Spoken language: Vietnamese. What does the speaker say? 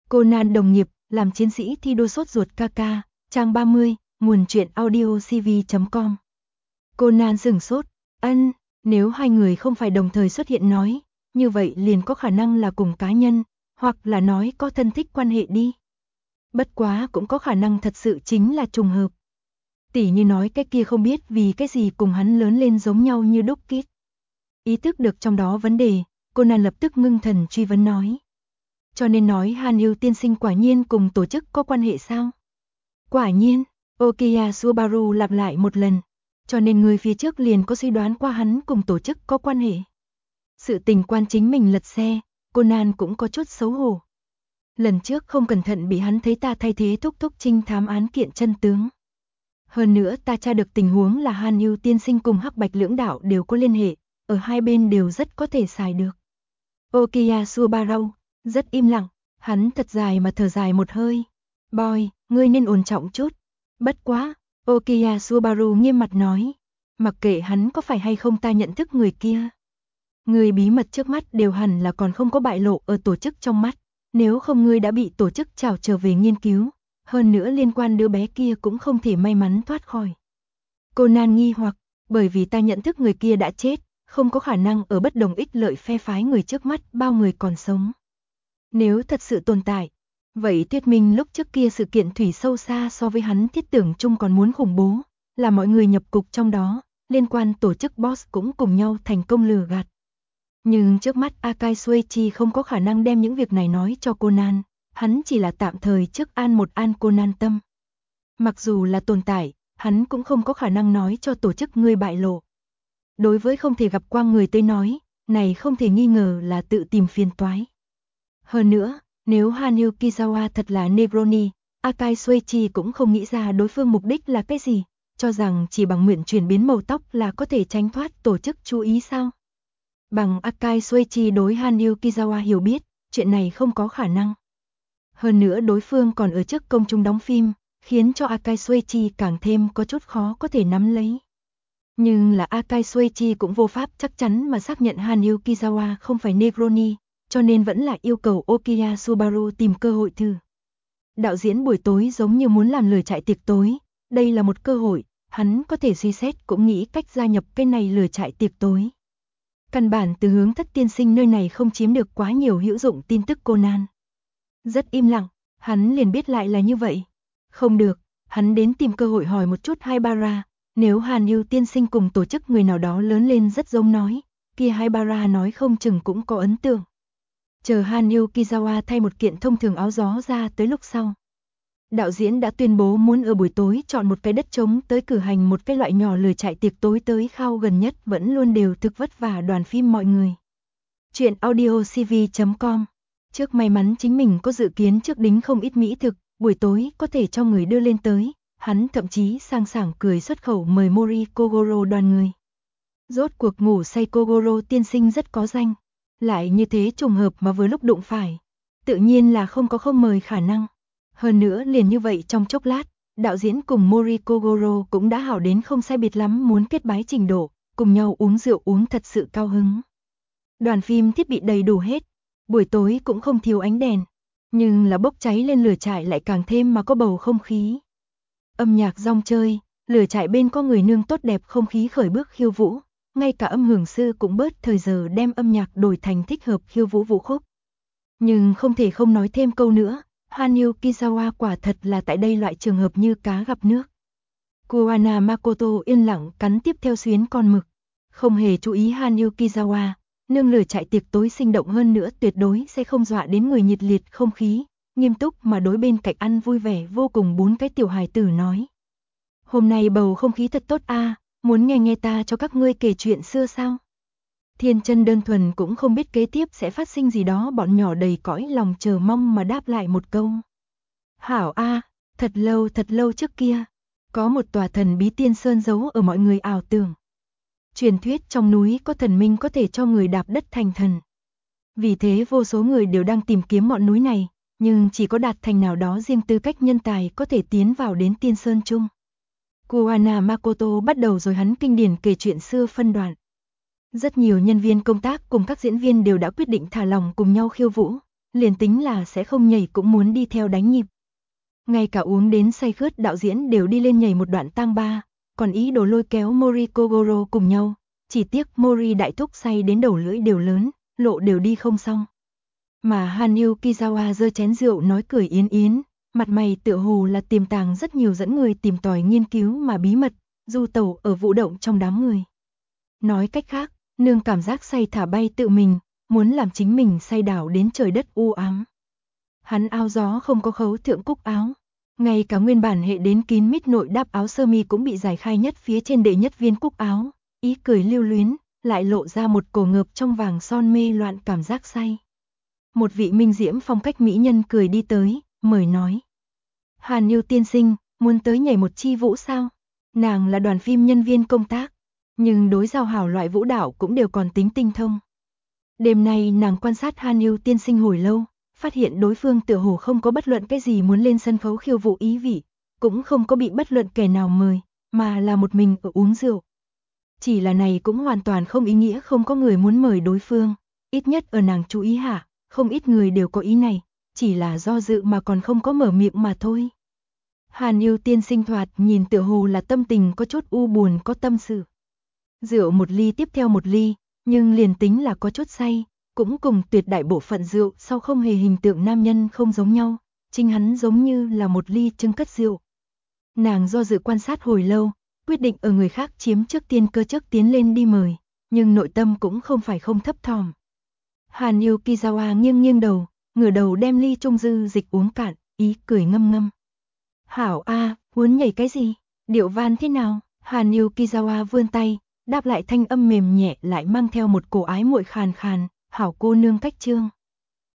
Conan đồng nghiệp, làm chiến sĩ thi đua sốt ruột KK, trang 30, nguồn truyện audio cv.com. Conan sửng sốt, nếu hai người không phải đồng thời xuất hiện nói, như vậy liền có khả năng là cùng cá nhân, hoặc là nói có thân thích quan hệ đi. Bất quá cũng có khả năng thật sự chính là trùng hợp. Tỉ như nói cái kia không biết vì cái gì cùng hắn lớn lên giống nhau như đúc kít. Ý thức được trong đó vấn đề, Conan lập tức ngưng thần truy vấn nói. Cho nên nói Hàn Yêu tiên sinh quả nhiên cùng tổ chức có quan hệ sao? Quả nhiên, Okiya Subaru lặp lại một lần. Cho nên người phía trước liền có suy đoán qua hắn cùng tổ chức có quan hệ. Sự tình quan chính mình lật xe, Conan cũng có chút xấu hổ. Lần trước không cẩn thận bị hắn thấy ta thay thế thúc thúc trinh thám án kiện chân tướng. Hơn nữa ta tra được tình huống là Hàn Yêu tiên sinh cùng Hắc Bạch lưỡng đạo đều có liên hệ, ở hai bên đều rất có thể xài được. Okiya Subaru rất im lặng, hắn thật dài mà thở dài một hơi. Boy, ngươi nên ổn trọng chút. Bất quá, Okiya Subaru nghiêm mặt nói. Mặc kệ hắn có phải hay không ta nhận thức người kia. Người bí mật trước mắt đều hẳn là còn không có bại lộ ở tổ chức trong mắt. Nếu không ngươi đã bị tổ chức trảo trở về nghiên cứu. Hơn nữa liên quan đứa bé kia cũng không thể may mắn thoát khỏi. Conan nghi hoặc, bởi vì ta nhận thức người kia đã chết, không có khả năng ở bất đồng ích lợi phe phái người trước mắt bao người còn sống. Nếu thật sự tồn tại, vậy thuyết minh lúc trước kia sự kiện thủy sâu xa so với hắn thiết tưởng chung còn muốn khủng bố, là mọi người nhập cục trong đó, liên quan tổ chức boss cũng cùng nhau thành công lừa gạt. Nhưng trước mắt Akai Suichi không có khả năng đem những việc này nói cho Conan, hắn chỉ là tạm thời trước an Conan tâm. Mặc dù là tồn tại, hắn cũng không có khả năng nói cho tổ chức ngươi bại lộ. Đối với không thể gặp qua người tới nói, này không thể nghi ngờ là tự tìm phiền toái. Hơn nữa, nếu Hanyu Kizawa thật là Negroni, Akai Suichi cũng không nghĩ ra đối phương mục đích là cái gì, cho rằng chỉ bằng nguyện chuyển biến màu tóc là có thể tránh thoát tổ chức chú ý sao. Bằng Akai Suichi đối Hanyu Kizawa hiểu biết, chuyện này không có khả năng. Hơn nữa đối phương còn ở trước công chúng đóng phim, khiến cho Akai Suichi càng thêm có chút khó có thể nắm lấy. Nhưng là Akai Suichi cũng vô pháp chắc chắn mà xác nhận Hanyu Kizawa không phải Negroni, cho nên vẫn là yêu cầu Okiya Subaru tìm cơ hội thử. Đạo diễn buổi tối giống như muốn làm lời chạy tiệc tối, đây là một cơ hội, hắn có thể suy xét cũng nghĩ cách gia nhập cái này lời chạy tiệc tối. Căn bản từ Hướng Thất tiên sinh nơi này không chiếm được quá nhiều hữu dụng tin tức Conan. Rất im lặng, hắn liền biết lại là như vậy. Không được, hắn đến tìm cơ hội hỏi một chút Haibara, nếu Hanyu tiên sinh cùng tổ chức người nào đó lớn lên rất giống nói, kia Haibara nói không chừng cũng có ấn tượng. Chờ Hanyu Kizawa thay một kiện thông thường áo gió ra tới lúc sau. Đạo diễn đã tuyên bố muốn ở buổi tối chọn một cái đất trống tới cử hành một cái loại nhỏ lười chạy tiệc tối tới khao gần nhất vẫn luôn đều thực vất vả đoàn phim mọi người. Chuyện audio cv.com. Trước may mắn chính mình có dự kiến trước đính không ít mỹ thực, buổi tối có thể cho người đưa lên tới, hắn thậm chí sang sảng cười xuất khẩu mời Mori Kogoro đoàn người. Rốt cuộc ngủ say Kogoro tiên sinh rất có danh. Lại như thế trùng hợp mà vừa lúc đụng phải. Tự nhiên là không có không mời khả năng. Hơn nữa liền như vậy trong chốc lát, đạo diễn cùng Mori Kogoro cũng đã hảo đến không sai biệt lắm muốn kết bái trình độ, cùng nhau uống rượu uống thật sự cao hứng. Đoàn phim thiết bị đầy đủ hết, buổi tối cũng không thiếu ánh đèn, nhưng là bốc cháy lên lửa trại lại càng thêm mà có bầu không khí. Âm nhạc rong chơi, lửa trại bên có người nương tốt đẹp không khí khởi bước khiêu vũ. Ngay cả âm hưởng sư cũng bớt thời giờ đem âm nhạc đổi thành thích hợp khiêu vũ vũ khúc. Nhưng không thể không nói thêm câu nữa, Hanyu Kizawa quả thật là tại đây loại trường hợp như cá gặp nước. Kuwana Makoto yên lặng cắn tiếp theo xuyến con mực, không hề chú ý Hanyu Kizawa, nương lửa chạy tiệc tối sinh động hơn nữa tuyệt đối sẽ không dọa đến người nhiệt liệt không khí, nghiêm túc mà đối bên cạnh ăn vui vẻ vô cùng bốn cái tiểu hài tử nói. Hôm nay bầu không khí thật tốt a. Muốn nghe ta cho các ngươi kể chuyện xưa sao? Thiên chân đơn thuần cũng không biết kế tiếp sẽ phát sinh gì đó, bọn nhỏ đầy cõi lòng chờ mong mà đáp lại một câu. Hảo a, thật lâu trước kia, có một tòa thần bí tiên sơn giấu ở mọi người ảo tưởng. Truyền thuyết trong núi có thần minh có thể cho người đạp đất thành thần. Vì thế vô số người đều đang tìm kiếm ngọn núi này, nhưng chỉ có đạt thành nào đó riêng tư cách nhân tài có thể tiến vào đến tiên sơn chung. Kuwana Makoto bắt đầu rồi hắn kinh điển kể chuyện xưa phân đoạn. Rất nhiều nhân viên công tác cùng các diễn viên đều đã quyết định thả lòng cùng nhau khiêu vũ, liền tính là sẽ không nhảy cũng muốn đi theo đánh nhịp. Ngay cả uống đến say khướt đạo diễn đều đi lên nhảy một đoạn tang-ba, còn ý đồ lôi kéo Mori Kogoro cùng nhau, chỉ tiếc Mori đại thúc say đến đầu lưỡi đều lớn, lộ đều đi không xong. Mà Hanyu Kizawa giơ chén rượu nói cười yến yến, mặt mày tựa hồ là tiềm tàng rất nhiều dẫn người tìm tòi nghiên cứu mà bí mật, du tẩu ở vũ động trong đám người. Nói cách khác, nương cảm giác say thả bay tự mình, muốn làm chính mình say đảo đến trời đất u ám. Hắn áo gió không có khấu thượng cúc áo, ngay cả nguyên bản hệ đến kín mít nội đáp áo sơ mi cũng bị giải khai nhất phía trên đệ nhất viên cúc áo, ý cười lưu luyến, lại lộ ra một cổ ngợp trong vàng son mê loạn cảm giác say. Một vị minh diễm phong cách mỹ nhân cười đi tới, mời nói. Hàn Như tiên sinh, muốn tới nhảy một chi vũ sao? Nàng là đoàn phim nhân viên công tác, nhưng đối giao hảo loại vũ đạo cũng đều còn tính tinh thông. Đêm nay nàng quan sát Hàn Như tiên sinh hồi lâu, phát hiện đối phương tựa hồ không có bất luận cái gì muốn lên sân khấu khiêu vũ ý vị, cũng không có bị bất luận kẻ nào mời, mà là một mình ở uống rượu. Chỉ là này cũng hoàn toàn không ý nghĩa không có người muốn mời đối phương, ít nhất ở nàng chú ý hạ, không ít người đều có ý này, chỉ là do dự mà còn không có mở miệng mà thôi. Hàn Như tiên sinh thoạt nhìn tựa hồ là tâm tình có chút u buồn có tâm sự. Rượu một ly tiếp theo một ly, nhưng liền tính là có chút say, cũng cùng tuyệt đại bộ phận rượu sau không hề hình tượng nam nhân không giống nhau, chính hắn giống như là một ly trưng cất rượu. Nàng do dự quan sát hồi lâu, quyết định ở người khác chiếm trước tiên cơ chức tiến lên đi mời, nhưng nội tâm cũng không phải không thấp thỏm. Hàn Như Kizawa nghiêng nghiêng đầu, ngửa đầu đem ly trung dư dịch uống cạn, ý cười ngâm ngâm. Hảo a, muốn nhảy cái gì? Điệu van thế nào? Hàn Như Kizawa vươn tay, đáp lại thanh âm mềm nhẹ lại mang theo một cổ ái muội khàn khàn, hảo cô nương cách trương.